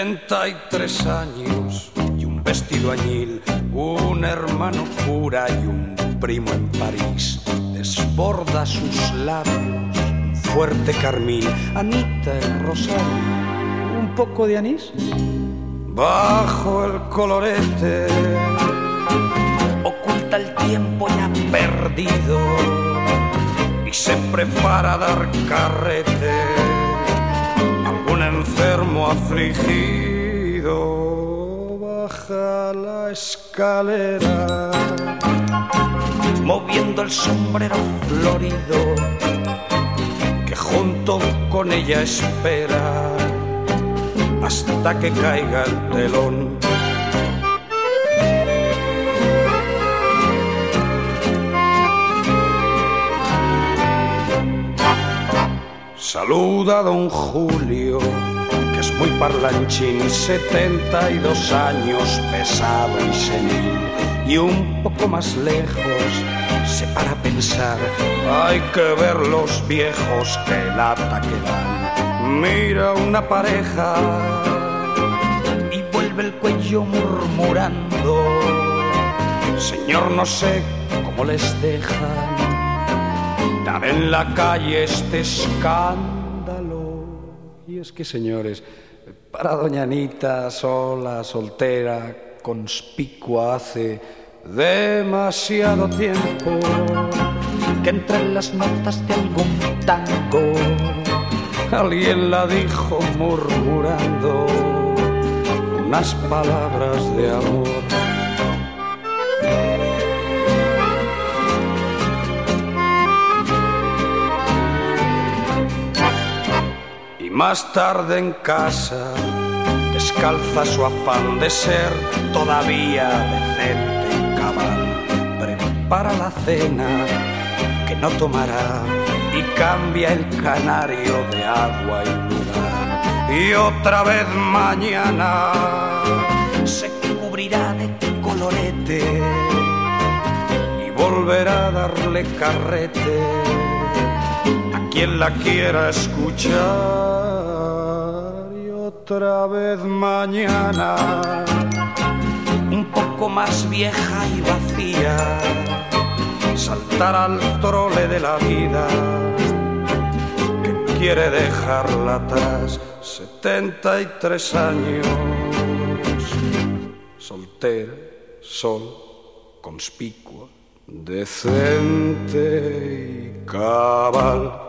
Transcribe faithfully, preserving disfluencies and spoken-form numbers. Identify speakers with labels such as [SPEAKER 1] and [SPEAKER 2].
[SPEAKER 1] setenta y tres años y un vestido añil, un hermano cura y un primo en París. Desborda sus labios un fuerte carmín, Anita el rosario, un poco de anís. Bajo el colorete oculta el tiempo ya perdido y se prepara a dar carrete a algún enfermo afligido. Baja la escalera moviendo el sombrero florido que junto con ella espera hasta que caiga el telón. Saluda a don Julio, que es muy parlanchín, setenta y dos años, pesado y senil, y un poco más lejos se para a pensar, hay que ver los viejos que lata que dan. Mira una pareja y vuelve el cuello murmurando, señor, no sé cómo les dejan dar en la calle este escándalo. Y es que, señores, para doña Anita, sola, soltera, conspicua, hace demasiado tiempo que entre las notas de algún tango alguien la dijo murmurando unas palabras de amor. Y más tarde en casa descalza su afán de ser todavía decente y cabal. Prepara la cena que no tomará y cambia el canario de agua y lugar. Y otra vez mañana se cubrirá de colorete y volverá a darle carrete a quien la quiera escuchar. Y otra vez mañana, un poco más vieja y vacía, saltar al trole de la vida que quiere dejarla atrás. Setenta y tres años, soltera, sol, conspicua, decente y cabal.